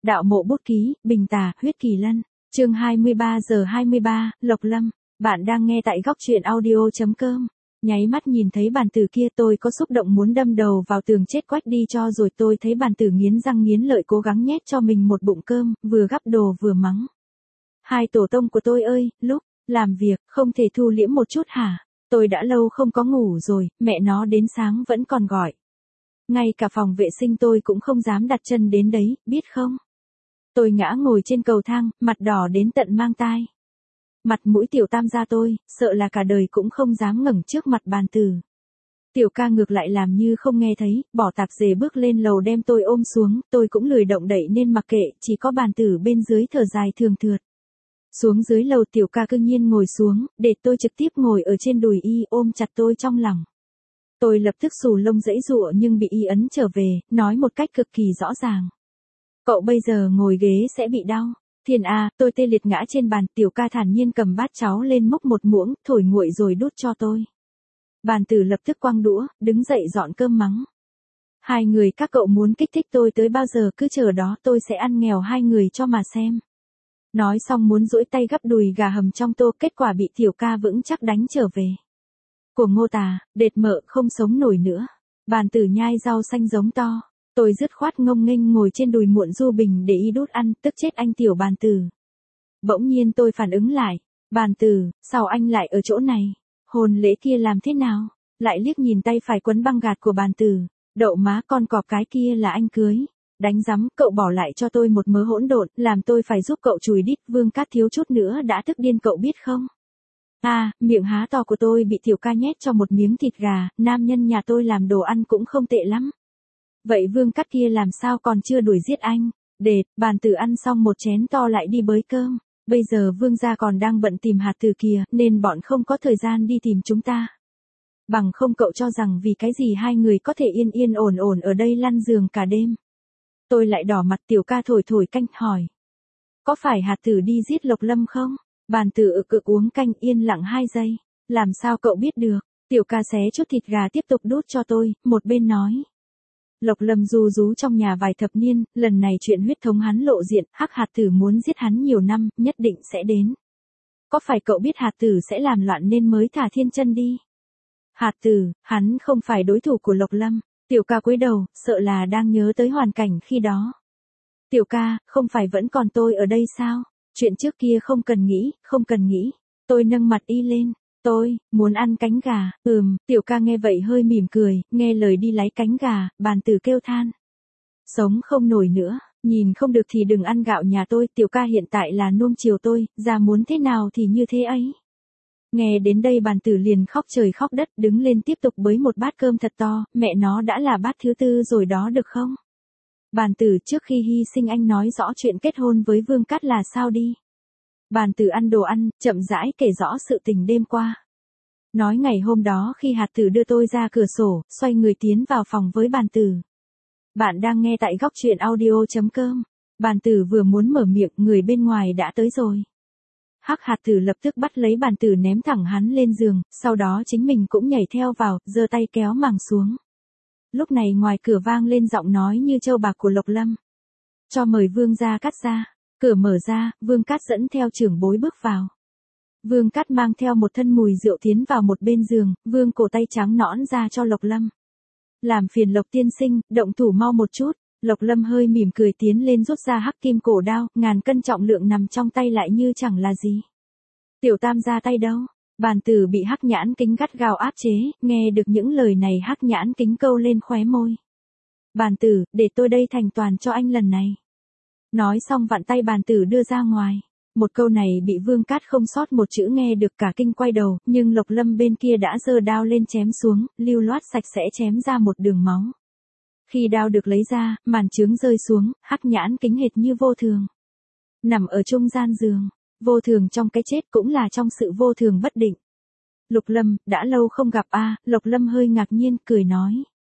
Đạo mộ bút ký, Bình Tà, Huyết Kỳ Lân. Chương 23:23, Lộc Lâm. Bạn đang nghe tại góc truyện audio.com. Nháy mắt nhìn thấy bàn tử kia tôi có xúc động muốn đâm đầu vào tường chết quách đi cho rồi. Tôi thấy bàn tử nghiến răng nghiến lợi cố gắng nhét cho mình một bụng cơm, vừa gắp đồ vừa mắng. Hai tổ tông của tôi ơi, lúc làm việc không thể thu liễm một chút hả? Tôi đã lâu không có ngủ rồi, mẹ nó đến sáng vẫn còn gọi. Ngay cả phòng vệ sinh tôi cũng không dám đặt chân đến đấy, biết không? Tôi ngã ngồi trên cầu thang, mặt đỏ đến tận mang tai. Mặt mũi tiểu tam gia tôi, sợ là cả đời cũng không dám ngẩng trước mặt bàn tử. Tiểu ca ngược lại làm như không nghe thấy, bỏ tạp dề bước lên lầu đem tôi ôm xuống, tôi cũng lười động đậy nên mặc kệ, chỉ có bàn tử bên dưới thở dài thường thượt. Xuống dưới lầu tiểu ca cương nhiên ngồi xuống, để tôi trực tiếp ngồi ở trên đùi y ôm chặt tôi trong lòng. Tôi lập tức xù lông giãy giụa nhưng bị y ấn trở về, nói một cách cực kỳ rõ ràng. Cậu bây giờ ngồi ghế sẽ bị đau. Thiên A, tôi tê liệt ngã trên bàn, tiểu ca thản nhiên cầm bát cháo lên múc một muỗng, thổi nguội rồi đút cho tôi. Bàn tử lập tức quăng đũa, đứng dậy dọn cơm mắng. Hai người các cậu muốn kích thích tôi tới bao giờ cứ chờ đó tôi sẽ ăn nghèo hai người cho mà xem. Nói xong muốn duỗi tay gắp đùi gà hầm trong tô, kết quả bị tiểu ca vững chắc đánh trở về. Của Ngô Tà, đệt mợ không sống nổi nữa. Bàn tử nhai rau xanh giống to. Tôi dứt khoát ngông nghênh ngồi trên đùi muộn du bình để y đút ăn, tức chết anh tiểu bàn tử. Bỗng nhiên tôi phản ứng lại. Bàn tử, sao anh lại ở chỗ này? Hôn lễ kia làm thế nào? Lại liếc nhìn tay phải quấn băng gạt của bàn tử. Đậu má con cọp cái kia là anh cưới. Đánh rắm, cậu bỏ lại cho tôi một mớ hỗn độn, làm tôi phải giúp cậu chùi đít, Vương Cát thiếu chút nữa đã tức điên cậu biết không? Miệng há to của tôi bị tiểu ca nhét cho một miếng thịt gà, nam nhân nhà tôi làm đồ ăn cũng không tệ lắm. Vậy Vương Cát kia làm sao còn chưa đuổi giết anh? Đệt, bàn tử ăn xong một chén to lại đi bới cơm. Bây giờ Vương gia còn đang bận tìm hạt từ kìa, nên bọn không có thời gian đi tìm chúng ta. Bằng không cậu cho rằng vì cái gì hai người có thể yên yên ổn ổn ở đây lăn giường cả đêm. Tôi lại đỏ mặt, tiểu ca thổi thổi canh hỏi. Có phải hạt tử đi giết Lộc Lâm không? Bàn tử ực uống canh yên lặng 2 giây. Làm sao cậu biết được? Tiểu ca xé chút thịt gà tiếp tục đút cho tôi, một bên nói. Lộc Lâm ru rú trong nhà vài thập niên, lần này chuyện huyết thống hắn lộ diện, hắc hạt tử muốn giết hắn nhiều năm, nhất định sẽ đến. Có phải cậu biết hạt tử sẽ làm loạn nên mới thả thiên chân đi? Hạt tử, hắn không phải đối thủ của Lộc Lâm. Tiểu ca cúi đầu, sợ là đang nhớ tới hoàn cảnh khi đó. Tiểu ca, không phải vẫn còn tôi ở đây sao? Chuyện trước kia không cần nghĩ, không cần nghĩ. Tôi nâng mặt y lên. Tôi, muốn ăn cánh gà. Tiểu ca nghe vậy hơi mỉm cười, nghe lời đi lấy cánh gà, bàn tử kêu than. Sống không nổi nữa, nhìn không được thì đừng ăn gạo nhà tôi, tiểu ca hiện tại là nuông chiều tôi, ra muốn thế nào thì như thế ấy. Nghe đến đây bàn tử liền khóc trời khóc đất, đứng lên tiếp tục bới một bát cơm thật to, mẹ nó đã là bát thứ 4 rồi đó được không? Bàn tử, trước khi hy sinh anh nói rõ chuyện kết hôn với Vương Cát là sao đi. Bàn tử ăn đồ ăn, chậm rãi kể rõ sự tình đêm qua. Nói ngày hôm đó khi hạt tử đưa tôi ra cửa sổ, xoay người tiến vào phòng với bàn tử. Bạn đang nghe tại góc truyện audio.com. Bàn tử vừa muốn mở miệng, người bên ngoài đã tới rồi. Hắc hạt tử lập tức bắt lấy bàn tử ném thẳng hắn lên giường, sau đó chính mình cũng nhảy theo vào, giơ tay kéo màng xuống. Lúc này ngoài cửa vang lên giọng nói như trâu bạc của Lộc Lâm. Cho mời Vương gia Cát ra. Cửa mở ra, Vương Cát dẫn theo trưởng bối bước vào. Vương Cát mang theo một thân mùi rượu tiến vào một bên giường, vương cổ tay trắng nõn ra cho Lộc Lâm. Làm phiền Lộc tiên sinh, động thủ mau một chút. Lộc Lâm hơi mỉm cười tiến lên rút ra hắc kim cổ đao, ngàn cân trọng lượng nằm trong tay lại như chẳng là gì. Tiểu tam ra tay đâu? Bàn tử bị hắc nhãn kính gắt gao áp chế, nghe được những lời này hắc nhãn kính câu lên khóe môi. Bàn tử, để tôi đây thành toàn cho anh lần này. Nói xong vặn tay bàn tử đưa ra ngoài. Một câu này bị Vương Cát không sót một chữ nghe được cả kinh quay đầu, nhưng Lộc Lâm bên kia đã giơ đao lên chém xuống, lưu loát sạch sẽ chém ra một đường máu. Khi đao được lấy ra, màn chướng rơi xuống, hắc nhãn kính hệt như vô thường. Nằm ở trung gian giường, vô thường trong cái chết cũng là trong sự vô thường bất định. Lục Lâm, đã lâu không gặp Lộc Lâm hơi ngạc nhiên, cười nói.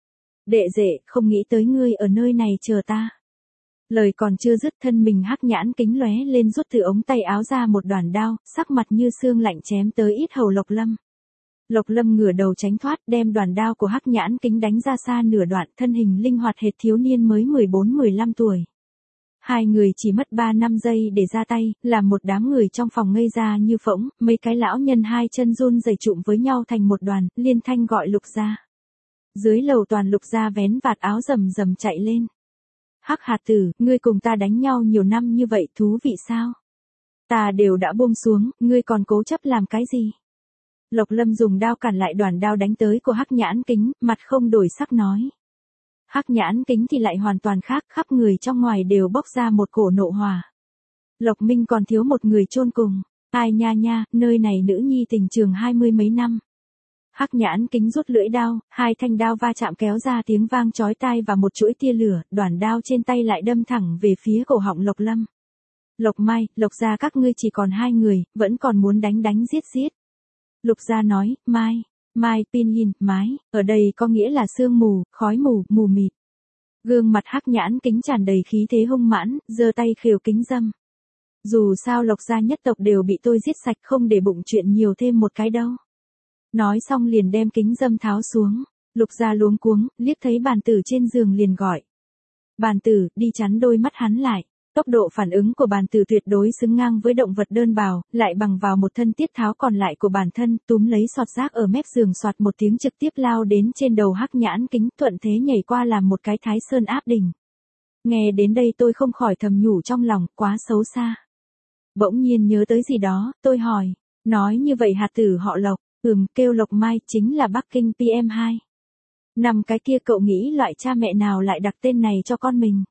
Đệ đệ, không nghĩ tới ngươi ở nơi này chờ ta. Lời còn chưa dứt thân mình hắc nhãn kính lóe lên rút từ ống tay áo ra một đoàn đao, sắc mặt như xương lạnh chém tới yết hầu Lộc Lâm. Lộc Lâm ngửa đầu tránh thoát, đem đoàn đao của hắc nhãn kính đánh ra xa nửa đoạn, thân hình linh hoạt hệt thiếu niên mới 14-15 tuổi. Hai người chỉ mất 3-5 giây để ra tay, làm một đám người trong phòng ngây ra như phỗng, mấy cái lão nhân hai chân run rẩy trụm với nhau thành một đoàn, liên thanh gọi Lục gia. Dưới lầu toàn Lục gia vén vạt áo rầm rầm chạy lên. Hắc Hạt Tử, ngươi cùng ta đánh nhau nhiều năm như vậy thú vị sao? Ta đều đã buông xuống, ngươi còn cố chấp làm cái gì? Lộc Lâm dùng đao cản lại đoàn đao đánh tới của Hắc Nhãn Kính, mặt không đổi sắc nói. Hắc Nhãn Kính thì lại hoàn toàn khác, khắp người trong ngoài đều bốc ra một cổ nộ hỏa. Lộc Minh còn thiếu một người chôn cùng. Ai nha nha, nơi này nữ nhi tình trường 20 mấy năm. Hắc Nhãn Kính rút lưỡi đao, hai thanh đao va chạm kéo ra tiếng vang chói tai và một chuỗi tia lửa, đoàn đao trên tay lại đâm thẳng về phía cổ họng Lộc Lâm. Lộc Mai, Lộc gia các ngươi chỉ còn hai người, vẫn còn muốn đánh đánh giết giết. Lục gia nói, Mai, Pinyin, mái, ở đây có nghĩa là sương mù, khói mù, mù mịt. Gương mặt Hắc Nhãn Kính tràn đầy khí thế hung mãn, giơ tay khều kính dâm. Dù sao Lộc gia nhất tộc đều bị tôi giết sạch, không để bụng chuyện nhiều thêm một cái đâu. Nói xong liền đem kính dâm tháo xuống. Lục gia luống cuống, liếc thấy bàn tử trên giường liền gọi. Bàn tử, đi chắn đôi mắt hắn lại. Tốc độ phản ứng của bàn tử tuyệt đối xứng ngang với động vật đơn bào, lại bằng vào một thân tiết tháo còn lại của bản thân, túm lấy sọt rác ở mép giường soạt một tiếng trực tiếp lao đến trên đầu Hắc Nhãn Kính, thuận thế nhảy qua làm một cái Thái Sơn áp đỉnh. Nghe đến đây tôi không khỏi thầm nhủ trong lòng, quá xấu xa. Bỗng nhiên nhớ tới gì đó, tôi hỏi, nói như vậy hạt tử họ Lộc, kêu Lộc Mai, chính là Bắc Kinh PM2. Năm cái kia cậu nghĩ loại cha mẹ nào lại đặt tên này cho con mình?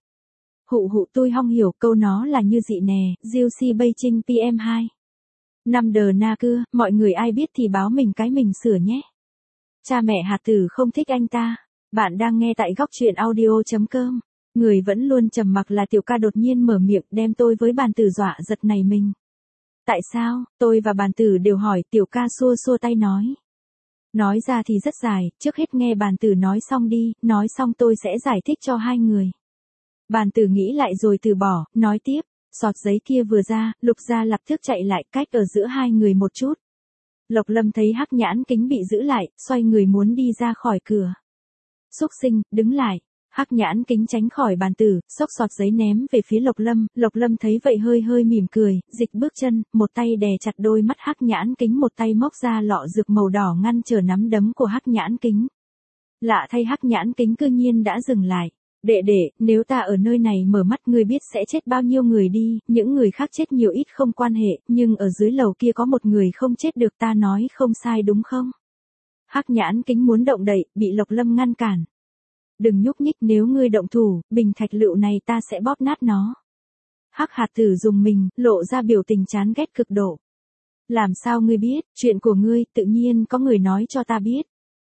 Hụ tôi không hiểu, câu nó là như dị nè, Diêu Si Beijing PM2. Năm đờ na cưa, mọi người ai biết thì báo mình cái mình sửa nhé. Cha mẹ hạt tử không thích anh ta. Bạn đang nghe tại góc truyện audio.com. Người vẫn luôn trầm mặc là Tiểu Ca đột nhiên mở miệng đem tôi với bàn tử dọa giật này mình. Tại sao? Tôi và bàn tử đều hỏi. Tiểu Ca xua xua tay nói. Nói ra thì rất dài, trước hết nghe bàn tử nói xong đi, nói xong tôi sẽ giải thích cho hai người. Bàn tử nghĩ lại rồi từ bỏ, nói tiếp, sọt giấy kia vừa ra, Lục gia lập tức chạy lại, cách ở giữa hai người một chút. Lộc Lâm thấy Hắc Nhãn Kính bị giữ lại, xoay người muốn đi ra khỏi cửa. Xúc sinh, đứng lại. Hắc Nhãn Kính tránh khỏi bàn tử, xốc sọt giấy ném về phía Lộc Lâm thấy vậy hơi mỉm cười, dịch bước chân, một tay đè chặt đôi mắt Hắc Nhãn Kính, một tay móc ra lọ dược màu đỏ ngăn trở nắm đấm của Hắc Nhãn Kính. Lạ thay Hắc Nhãn Kính cư nhiên đã dừng lại. Đệ, nếu ta ở nơi này mở mắt ngươi biết sẽ chết bao nhiêu người đi, những người khác chết nhiều ít không quan hệ, nhưng ở dưới lầu kia có một người không chết được, ta nói không sai đúng không? Hắc Nhãn Kính muốn động đậy, bị Lộc Lâm ngăn cản. Đừng nhúc nhích, nếu ngươi động thủ, bình thạch lựu này ta sẽ bóp nát nó. Hắc Hạt Tử dùng mình, lộ ra biểu tình chán ghét cực độ. Làm sao ngươi biết, chuyện của ngươi, tự nhiên có người nói cho ta biết.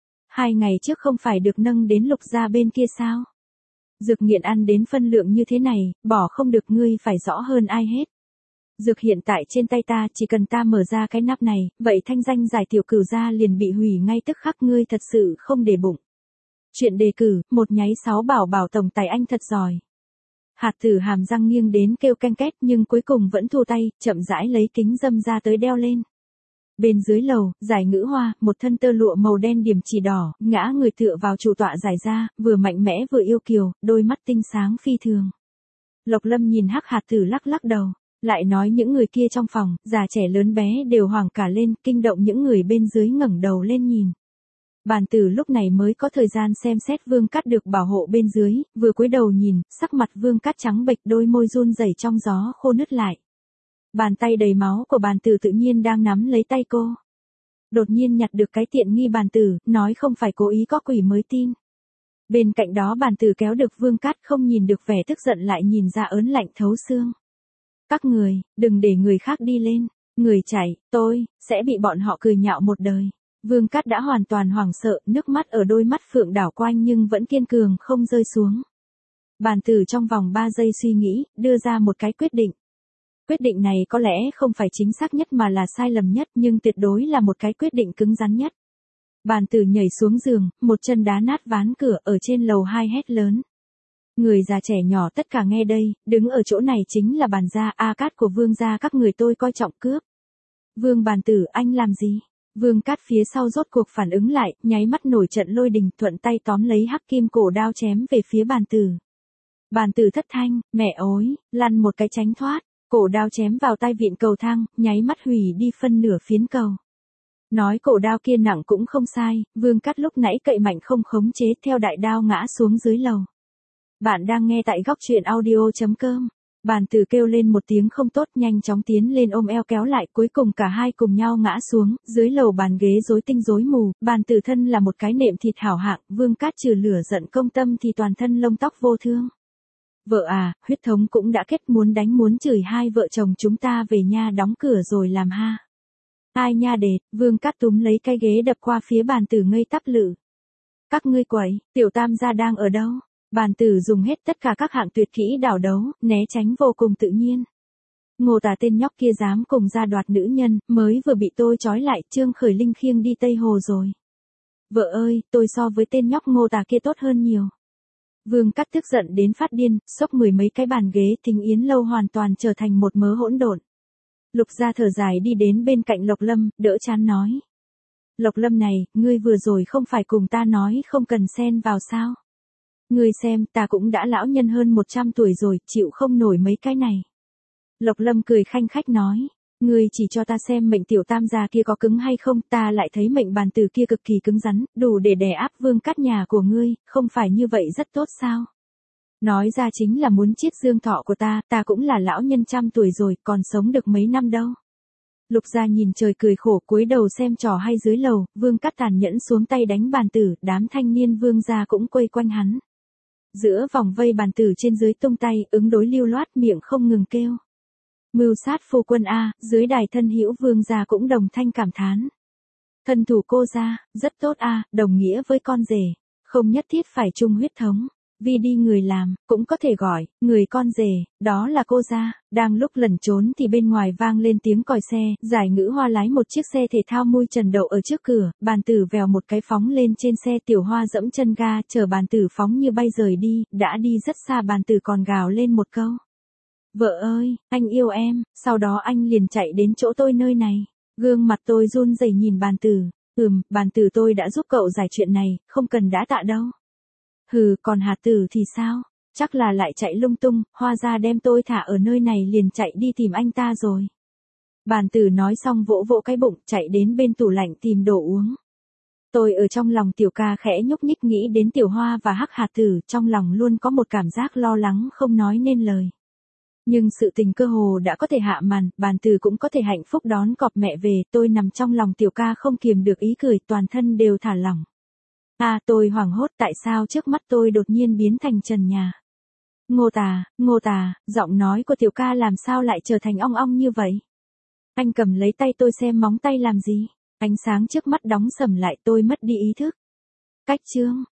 2 ngày trước không phải được nâng đến Lục gia bên kia sao? Dược nghiện ăn đến phân lượng như thế này, bỏ không được, ngươi phải rõ hơn ai hết. Dược hiện tại trên tay ta, chỉ cần ta mở ra cái nắp này, vậy thanh danh Giải Tiểu Cửu gia liền bị hủy ngay tức khắc, ngươi thật sự không để bụng. Chuyện đề cử, 1-6 bảo tổng tài anh thật giỏi. Hạt Tử hàm răng nghiêng đến kêu canh két nhưng cuối cùng vẫn thu tay, chậm rãi lấy kính dâm ra tới đeo lên. Bên dưới lầu, Giải Ngữ Hoa, một thân tơ lụa màu đen điểm chỉ đỏ, ngã người tựa vào chủ tọa Giải ra, vừa mạnh mẽ vừa yêu kiều, đôi mắt tinh sáng phi thường. Lộc Lâm nhìn Hắc Hạt Tử lắc đầu, lại nói những người kia trong phòng, già trẻ lớn bé đều hoảng cả lên, kinh động những người bên dưới ngẩng đầu lên nhìn. Bàn tử lúc này mới có thời gian xem xét Vương Cát được bảo hộ bên dưới, vừa cúi đầu nhìn, sắc mặt Vương Cát trắng bệch, đôi môi run rẩy trong gió khô nứt lại. Bàn tay đầy máu của bàn tử tự nhiên đang nắm lấy tay cô. Đột nhiên nhặt được cái tiện nghi bàn tử, nói không phải cố ý có quỷ mới tin. Bên cạnh đó bàn tử kéo được Vương Cát, không nhìn được vẻ tức giận lại nhìn ra ớn lạnh thấu xương. Các người, đừng để người khác đi lên, người chạy, tôi, sẽ bị bọn họ cười nhạo một đời. Vương Cát đã hoàn toàn hoảng sợ, nước mắt ở đôi mắt phượng đảo quanh nhưng vẫn kiên cường không rơi xuống. Bàn tử trong vòng 3 giây suy nghĩ, đưa ra một cái quyết định. Quyết định này có lẽ không phải chính xác nhất mà là sai lầm nhất, nhưng tuyệt đối là một cái quyết định cứng rắn nhất. Bàn tử nhảy xuống giường, một chân đá nát ván cửa, ở trên lầu 2 hét lớn. Người già trẻ nhỏ tất cả nghe đây, đứng ở chỗ này chính là bàn gia A Cát của Vương gia, các người tôi coi trọng cướp. Vương Bàn Tử, anh làm gì? Vương Cát phía sau rốt cuộc phản ứng lại, nháy mắt nổi trận lôi đình, thuận tay tóm lấy hắc kim cổ đao chém về phía Bàn Tử. Bàn tử thất thanh, mẹ ối, lăn một cái tránh thoát, cổ đao chém vào tai vịn cầu thang, nháy mắt hủy đi phân nửa phiến cầu. Nói cổ đao kia nặng cũng không sai, Vương Cát lúc nãy cậy mạnh không khống chế theo đại đao ngã xuống dưới lầu. Bạn đang nghe tại góc truyện audio.com. Bàn tử kêu lên một tiếng không tốt, nhanh chóng tiến lên ôm eo kéo lại, cuối cùng cả hai cùng nhau ngã xuống, dưới lầu bàn ghế rối tinh rối mù, bàn tử thân là một cái nệm thịt hảo hạng, Vương Cát trừ lửa giận công tâm thì toàn thân lông tóc vô thương. Vợ à, huyết thống cũng đã kết, muốn đánh muốn chửi hai vợ chồng chúng ta về nha, đóng cửa rồi làm ha. Ai nha đệt, Vương Cát túm lấy cái ghế đập qua phía bàn tử ngây tắp lự. Các ngươi quậy, tiểu tam gia đang ở đâu? Bàn tử dùng hết tất cả các hạng tuyệt kỹ đảo đấu, né tránh vô cùng tự nhiên. Ngô Tà tên nhóc kia dám cùng ra đoạt nữ nhân, mới vừa bị tôi trói lại, Trương Khởi Linh khiêng đi Tây Hồ rồi. Vợ ơi, tôi so với tên nhóc Ngô Tà kia tốt hơn nhiều. Vương Cát tức giận đến phát điên, xốc mười mấy cái bàn ghế, Thính Yến lâu hoàn toàn trở thành một mớ hỗn độn. Lục Gia thở dài đi đến bên cạnh Lộc Lâm, đỡ chán nói. Lộc Lâm này, ngươi vừa rồi không phải cùng ta nói không cần xen vào sao? Ngươi xem, ta cũng đã lão nhân hơn 100 tuổi rồi, chịu không nổi mấy cái này. Lộc Lâm cười khanh khách nói. Ngươi chỉ cho ta xem mệnh tiểu tam gia kia có cứng hay không, ta lại thấy mệnh bàn tử kia cực kỳ cứng rắn, đủ để đè áp Vương Cát nhà của ngươi, không phải như vậy rất tốt sao? Nói ra chính là muốn chiết dương thọ của ta cũng là lão nhân trăm tuổi rồi, còn sống được mấy năm đâu. Lục Gia nhìn trời cười khổ, cúi đầu xem trò hay dưới lầu, Vương Cát tàn nhẫn xuống tay đánh bàn tử, đám thanh niên Vương gia cũng quây quanh hắn. Giữa vòng vây bàn tử trên dưới tung tay, ứng đối lưu loát, miệng không ngừng kêu. Mưu sát phu quân a, dưới đài thân hữu Vương gia cũng đồng thanh cảm thán. Thân thủ cô gia, rất tốt a, đồng nghĩa với con rể, không nhất thiết phải chung huyết thống. Vì đi người làm, cũng có thể gọi, người con rể, đó là cô gia. Đang lúc lẩn trốn thì bên ngoài vang lên tiếng còi xe, Giải Ngữ Hoa lái một chiếc xe thể thao mui trần đậu ở trước cửa, bàn tử vèo một cái phóng lên trên xe, Tiểu Hoa dẫm chân ga, chở bàn tử phóng như bay rời đi, đã đi rất xa, bàn tử còn gào lên một câu. Vợ ơi, anh yêu em, sau đó anh liền chạy đến chỗ tôi nơi này. Gương mặt tôi run rẩy nhìn bàn tử. Bàn tử tôi đã giúp cậu giải chuyện này, không cần đã tạ đâu. Hừ, còn Hà Tử thì sao? Chắc là lại chạy lung tung, Hoa gia đem tôi thả ở nơi này liền chạy đi tìm anh ta rồi. Bàn tử nói xong vỗ vỗ cái bụng, chạy đến bên tủ lạnh tìm đồ uống. Tôi ở trong lòng Tiểu Ca khẽ nhúc nhích, nghĩ đến Tiểu Hoa và Hắc Hà Tử, trong lòng luôn có một cảm giác lo lắng không nói nên lời. Nhưng sự tình cơ hồ đã có thể hạ màn, bàn tử cũng có thể hạnh phúc đón cọp mẹ về, tôi nằm trong lòng Tiểu Ca không kiềm được ý cười, toàn thân đều thả lỏng. Tôi hoảng hốt, tại sao trước mắt tôi đột nhiên biến thành trần nhà. Ngô Tà, giọng nói của Tiểu Ca làm sao lại trở thành ong ong như vậy? Anh cầm lấy tay tôi xem móng tay làm gì? Ánh sáng trước mắt đóng sầm lại, tôi mất đi ý thức. Cách chương,